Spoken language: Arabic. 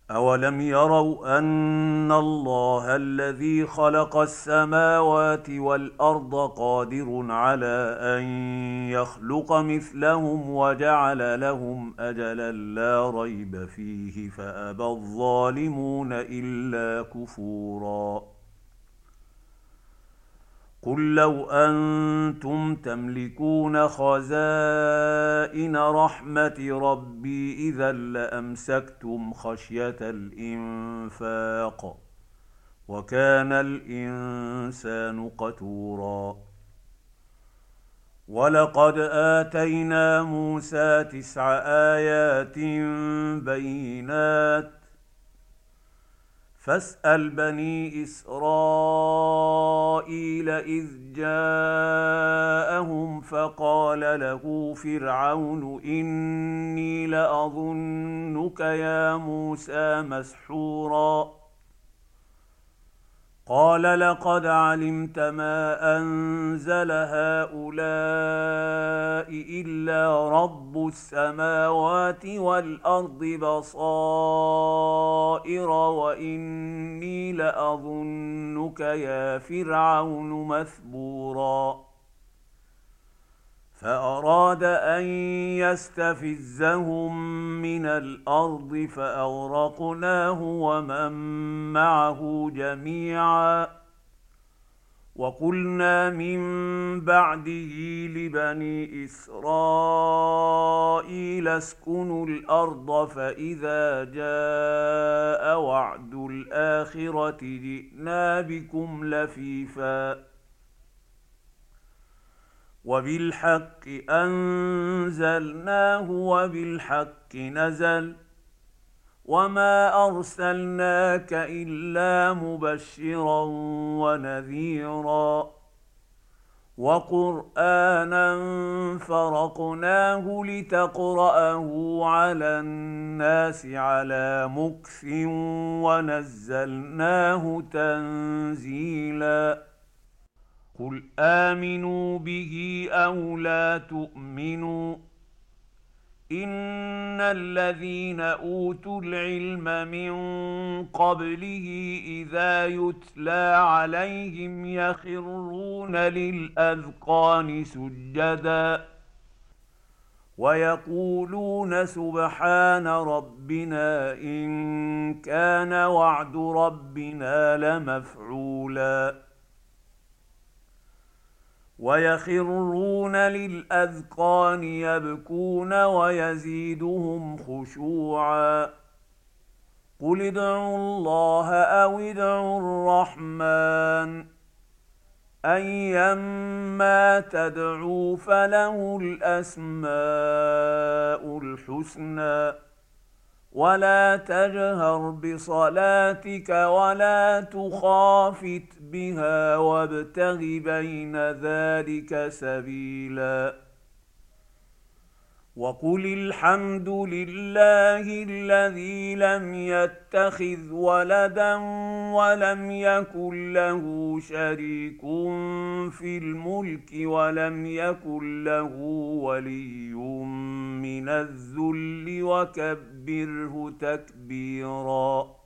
أولم يروا أن الله الذي خلق السماوات والأرض قادر على أن يخلق مثلهم وجعل لهم أجلا لا ريب فيه فأبى الظالمون إلا كفورا. قل لو أنتم تملكون خزائن رحمة ربي إذا لأمسكتم خشية الإنفاق وكان الإنسان قتورا. ولقد آتينا موسى 9 آيات بينات فاسأل بني إسرائيل إذ جاءهم فقال له فرعون إني لأظنك يا موسى مسحورا. قال لقد علمت ما أنزل هؤلاء إلا رب السماوات والأرض بصائر وإني لأظنك يا فرعون مثبورا. فأراد أن يستفزهم من الأرض فأغرقناه ومن معه جميعا. وقلنا من بعده لبني إسرائيل اسكنوا الأرض فإذا جاء وعد الآخرة جئنا بكم لفيفا وبالحق أنزلناه وبالحق نزل وما أرسلناك إلا مبشرا ونذيرا وقرآنا فرقناه لتقرأه على الناس على مكث ونزلناه تنزيلا. قل آمنوا به أو لا تؤمنوا إن الذين أوتوا العلم من قبله إذا يتلى عليهم يخرون للأذقان سجدا ويقولون سبحان ربنا إن كان وعد ربنا لمفعولا. ويخرون للأذقان يبكون ويزيدهم خشوعا. قل ادعوا الله أو ادعوا الرحمن أيما تدعوا فله الأسماء الحسنى ولا تجهر بصلاتك ولا تخافت بها وابتغ بين ذلك سبيلا. وقل الحمد لله الذي لم يتخذ ولدا ولم يكن له شريك في الملك ولم يكن له ولي من الذل وكبره تكبيرا.